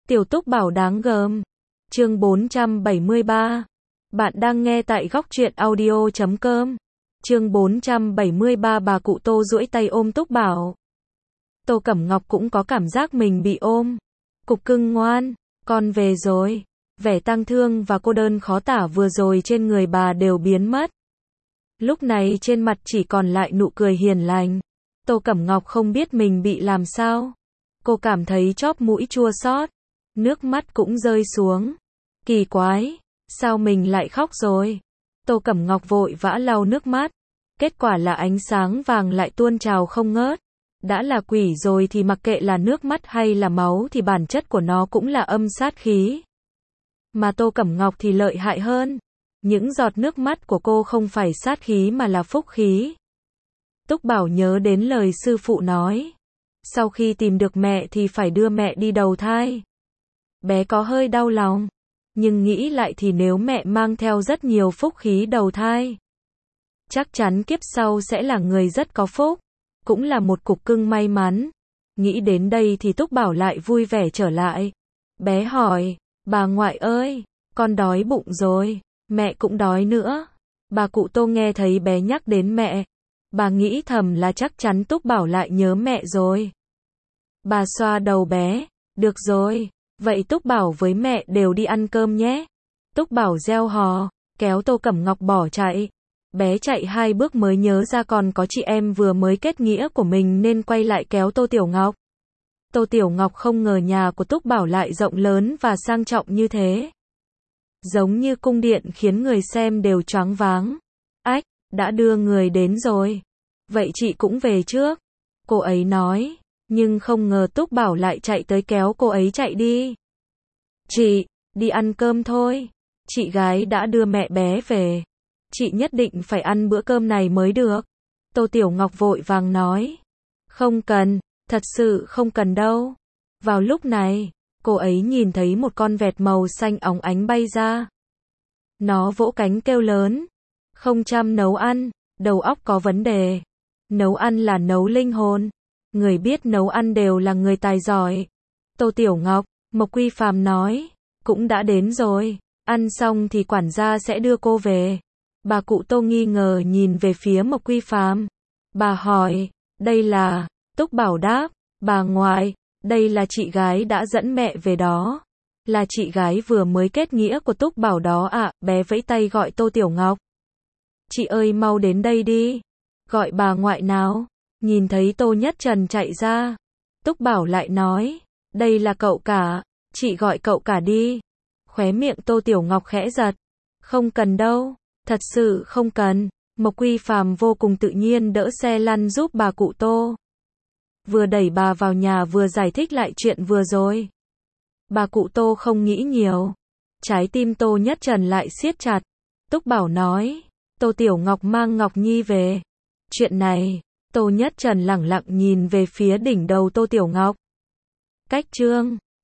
Tiểu Túc Bảo đáng gờm. Chương 473. Bạn đang nghe tại góc truyện audio.com. Chương 473. Bà cụ Tô duỗi tay ôm Túc Bảo. Tô Cẩm Ngọc cũng có cảm giác mình bị ôm. Cục cưng ngoan, con về rồi. Vẻ tang thương và cô đơn khó tả vừa rồi trên người bà đều biến mất. Lúc này trên mặt chỉ còn lại nụ cười hiền lành. Tô Cẩm Ngọc không biết mình bị làm sao. Cô cảm thấy chóp mũi chua xót, nước mắt cũng rơi xuống. Kỳ quái, sao mình lại khóc rồi? Tô Cẩm Ngọc vội vã lau nước mắt. Kết quả là ánh sáng vàng lại tuôn trào không ngớt. Đã là quỷ rồi thì mặc kệ là nước mắt hay là máu thì bản chất của nó cũng là âm sát khí. Mà Tô Cẩm Ngọc thì lợi hại hơn. Những giọt nước mắt của cô không phải sát khí mà là phúc khí. Túc Bảo nhớ đến lời sư phụ nói. Sau khi tìm được mẹ thì phải đưa mẹ đi đầu thai. Bé có hơi đau lòng. Nhưng nghĩ lại thì nếu mẹ mang theo rất nhiều phúc khí đầu thai, chắc chắn kiếp sau sẽ là người rất có phúc. Cũng là một cục cưng may mắn. Nghĩ đến đây thì Túc Bảo lại vui vẻ trở lại. Bé hỏi, bà ngoại ơi, con đói bụng rồi, mẹ cũng đói nữa. Bà cụ Tô nghe thấy bé nhắc đến mẹ. Bà nghĩ thầm là chắc chắn Túc Bảo lại nhớ mẹ rồi. Bà xoa đầu bé, được rồi, vậy Túc Bảo với mẹ đều đi ăn cơm nhé. Túc Bảo reo hò, kéo Tô Cẩm Ngọc bỏ chạy. Bé chạy 2 bước mới nhớ ra còn có chị em vừa mới kết nghĩa của mình nên quay lại kéo Tô Tiểu Ngọc. Tô Tiểu Ngọc không ngờ nhà của Túc Bảo lại rộng lớn và sang trọng như thế. Giống như cung điện khiến người xem đều choáng váng. Ách, đã đưa người đến rồi. Vậy chị cũng về trước. Cô ấy nói, nhưng không ngờ Túc Bảo lại chạy tới kéo cô ấy chạy đi. Chị, đi ăn cơm thôi. Chị gái đã đưa mẹ bé về. Chị nhất định phải ăn bữa cơm này mới được. Tô Tiểu Ngọc vội vàng nói. Không cần, thật sự không cần đâu. Vào lúc này, cô ấy nhìn thấy một con vẹt màu xanh óng ánh bay ra. Nó vỗ cánh kêu lớn. Không chăm nấu ăn, đầu óc có vấn đề. Nấu ăn là nấu linh hồn. Người biết nấu ăn đều là người tài giỏi. Tô Tiểu Ngọc, Mộc Quy Phàm nói. Cũng đã đến rồi. Ăn xong thì quản gia sẽ đưa cô về. Bà cụ Tô nghi ngờ nhìn về phía Mộc Quy Phàm. Bà hỏi, đây là... Túc Bảo đáp, bà ngoại, đây là chị gái đã dẫn mẹ về đó. Là chị gái vừa mới kết nghĩa của Túc Bảo đó ạ. Bé vẫy tay gọi Tô Tiểu Ngọc. Chị ơi mau đến đây đi. Gọi bà ngoại nào. Nhìn thấy Tô Nhất Trần chạy ra. Túc Bảo lại nói, đây là cậu cả. Chị gọi cậu cả đi. Khóe miệng Tô Tiểu Ngọc khẽ giật. Không cần đâu. Thật sự không cần. Mộc Quy Phàm vô cùng tự nhiên đỡ xe lăn giúp bà cụ Tô. Vừa đẩy bà vào nhà vừa giải thích lại chuyện vừa rồi. Bà cụ Tô không nghĩ nhiều. Trái tim Tô Nhất Trần lại siết chặt. Túc Bảo nói, Tô Tiểu Ngọc mang Ngọc Nhi về. Chuyện này, Tô Nhất Trần lẳng lặng nhìn về phía đỉnh đầu Tô Tiểu Ngọc. Cách chương